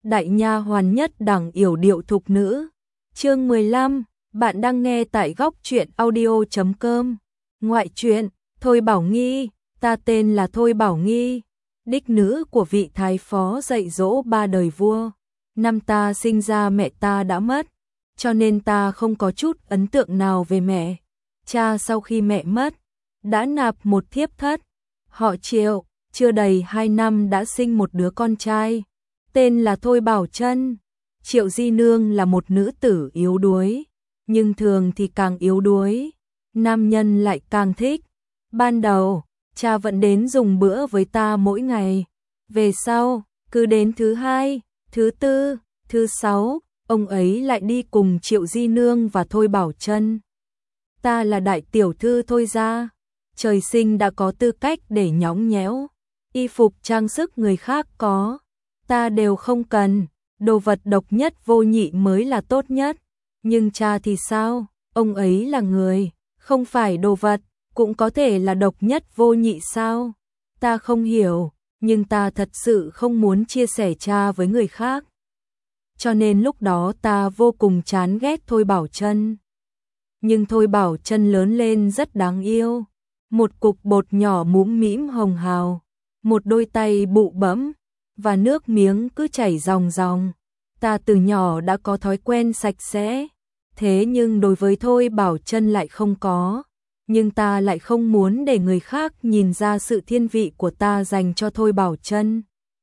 đại nha hoàn nhất đẳng yểu điệu thục nữ. Chương 15, bạn đang nghe tại góc truyện audio.com. Ngoại truyện, Thôi Bảo Nghi, ta tên là Thôi Bảo Nghi, đích nữ của vị thái phó dạy dỗ 3 đời vua. Năm ta sinh ra mẹ ta đã mất, cho nên ta không có chút ấn tượng nào về mẹ. Cha sau khi mẹ mất, đã nạp một thiếp thất, họ Triệu, chưa đầy 2 năm đã sinh một đứa con trai, tên là Thôi Bảo Trân. Triệu Di Nương là một nữ tử yếu đuối, nhưng thường thì càng yếu đuối, nam nhân lại càng thích. Ban đầu, cha vẫn đến dùng bữa với ta mỗi ngày. Về sau, cứ đến thứ 2, thứ 4, thứ 6, ông ấy lại đi cùng Triệu Di Nương và Thôi Bảo Trân. Ta là đại tiểu thư Thôi gia, trời sinh đã có tư cách để nhõng nhẽo, y phục trang sức người khác có, ta đều không cần, đồ vật độc nhất vô nhị mới là tốt nhất. Nhưng cha thì sao, ông ấy là người, không phải đồ vật, cũng có thể là độc nhất vô nhị sao? Ta không hiểu, nhưng ta thật sự không muốn chia sẻ cha với người khác. Cho nên lúc đó ta vô cùng chán ghét Thôi Bảo Trân. Nhưng Thôi Bảo Trân lớn lên rất đáng yêu, một cục bột nhỏ mũm mĩm hồng hào, một đôi tay bụ bẫm, và nước miếng cứ chảy ròng ròng. Ta từ nhỏ đã có thói quen sạch sẽ, thế nhưng đối với Thôi Bảo Trân lại không có. Nhưng ta lại không muốn để người khác nhìn ra sự thiên vị của ta dành cho Thôi Bảo Trân.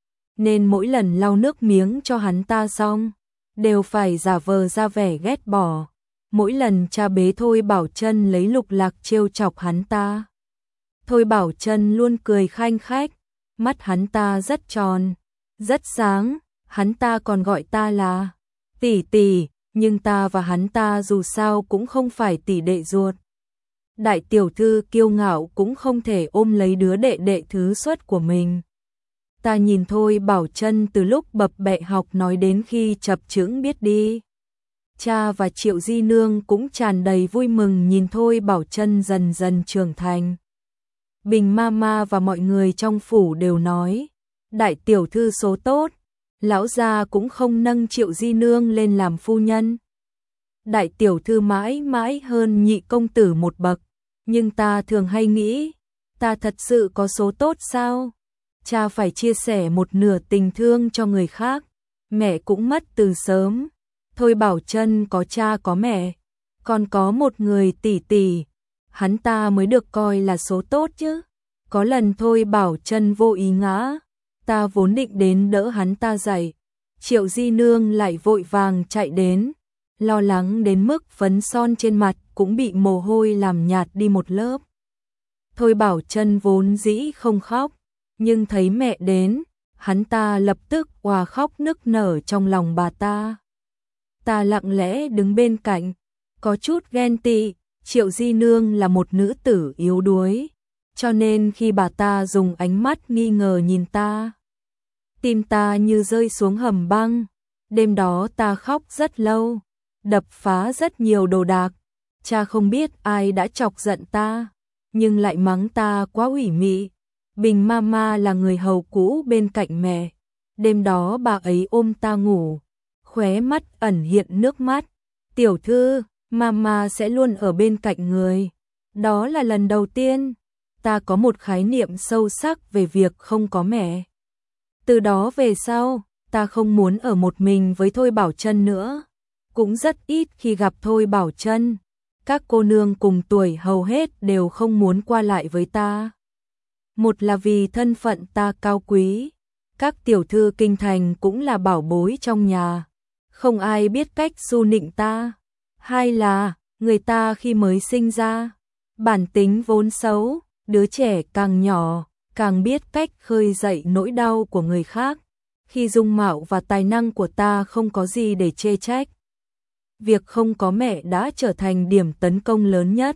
Nên mỗi lần lau nước miếng cho hắn ta xong, đều phải giả vờ ra vẻ ghét bỏ. Mỗi lần cha bế Thôi Bảo Trân lấy lục lạc trêu chọc hắn ta, Thôi Bảo Trân luôn cười khanh khách, mắt hắn ta rất tròn, rất sáng, hắn ta còn gọi ta là tỷ tỷ, nhưng ta và hắn ta dù sao cũng không phải tỷ đệ ruột. Đại tiểu thư kiêu ngạo cũng không thể ôm lấy đứa đệ đệ thứ xuất của mình. Ta nhìn Thôi Bảo Trân từ lúc bập bẹ học nói đến khi chập chững biết đi. Cha và Triệu Di Nương cũng tràn đầy vui mừng nhìn Thôi Bảo Trân dần dần trưởng thành. Bình Mama và mọi người trong phủ đều nói, đại tiểu thư số tốt, lão gia cũng không nâng Triệu Di Nương lên làm phu nhân. Đại tiểu thư mãi mãi hơn nhị công tử một bậc, nhưng ta thường hay nghĩ, ta thật sự có số tốt sao? Cha phải chia sẻ một nửa tình thương cho người khác, mẹ cũng mất từ sớm. Thôi Bảo Trân có cha có mẹ, còn có một người tỷ tỷ, hắn ta mới được coi là số tốt chứ. Có lần Thôi Bảo Trân vô ý ngã, ta vốn định đến đỡ hắn ta dậy, Triệu Di Nương lại vội vàng chạy đến, lo lắng đến mức phấn son trên mặt cũng bị mồ hôi làm nhạt đi một lớp. Thôi Bảo Trân vốn dĩ không khóc, nhưng thấy mẹ đến, hắn ta lập tức òa khóc nức nở trong lòng bà ta. Ta lặng lẽ đứng bên cạnh, có chút ghen tị, Triệu Di Nương là một nữ tử yếu đuối, cho nên khi bà ta dùng ánh mắt nghi ngờ nhìn ta, tim ta như rơi xuống hầm băng. Đêm đó ta khóc rất lâu, đập phá rất nhiều đồ đạc. Cha không biết ai đã chọc giận ta, nhưng lại mắng ta quá ủy mị. Bình Mama là người hầu cũ bên cạnh mẹ. Đêm đó bà ấy ôm ta ngủ, khóe mắt ẩn hiện nước mắt. Tiểu thư, Mama sẽ luôn ở bên cạnh người. Đó là lần đầu tiên ta có một khái niệm sâu sắc về việc không có mẹ. Từ đó về sau, ta không muốn ở một mình với Thôi Bảo Trân nữa. Cũng rất ít khi gặp Thôi Bảo Trân. Các cô nương cùng tuổi hầu hết đều không muốn qua lại với ta. Một là vì thân phận ta cao quý, các tiểu thư kinh thành cũng là bảo bối trong nhà, không ai biết cách su nịnh ta. Hai là, người ta khi mới sinh ra, bản tính vốn xấu, đứa trẻ càng nhỏ, càng biết cách khơi dậy nỗi đau của người khác. Khi dung mạo và tài năng của ta không có gì để chê trách, việc không có mẹ đã trở thành điểm tấn công lớn nhất.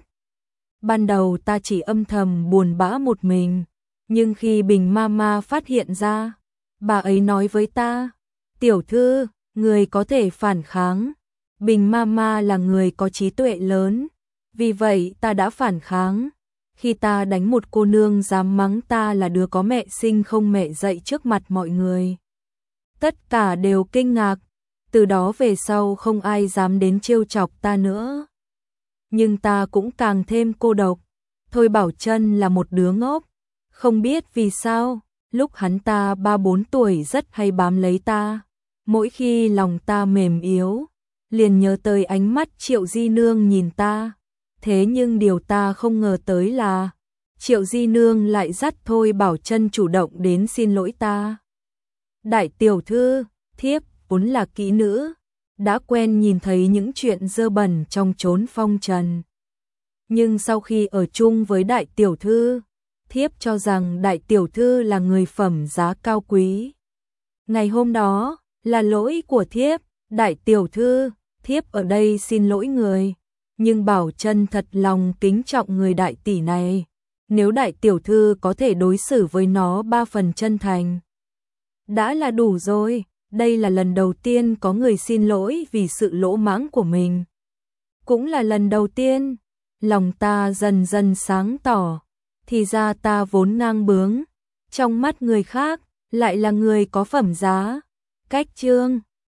Ban đầu ta chỉ âm thầm buồn bã một mình, nhưng khi Bình Mama phát hiện ra, bà ấy nói với ta, tiểu thư, người có thể phản kháng. Bình Mama là người có trí tuệ lớn, vì vậy ta đã phản kháng. Khi ta đánh một cô nương dám mắng ta là đứa có mẹ sinh không mẹ dạy trước mặt mọi người, Tất cả đều kinh ngạc, từ đó về sau không ai dám đến trêu chọc ta nữa. Nhưng ta cũng càng thêm cô độc. Thôi Bảo Trân là một đứa ngốc, không biết vì sao, lúc hắn ta 3-4 tuổi rất hay bám lấy ta. Mỗi khi lòng ta mềm yếu, liền nhớ tới ánh mắt Triệu Di Nương nhìn ta. Thế nhưng điều ta không ngờ tới là Triệu Di Nương lại dắt Thôi Bảo Trân chủ động đến xin lỗi ta. Đại tiểu thư, thiếp vốn là kỹ nữ, đã quen nhìn thấy những chuyện dơ bẩn trong chốn phong trần. Nhưng sau khi ở chung với đại tiểu thư, thiếp cho rằng đại tiểu thư là người phẩm giá cao quý. Ngày hôm đó, là lỗi của thiếp, đại tiểu thư, thiếp ở đây xin lỗi người. Nhưng Bảo Trân thật lòng kính trọng người đại tỷ này. Nếu đại tiểu thư có thể đối xử với nó 3 phần chân thành, đã là đủ rồi. Đây là lần đầu tiên có người xin lỗi vì sự lỗ mãng của mình. Cũng là lần đầu tiên, lòng ta dần dần sáng tỏ. Thì ra ta vốn ngang bướng, trong mắt người khác, lại là người có phẩm giá. Cách chương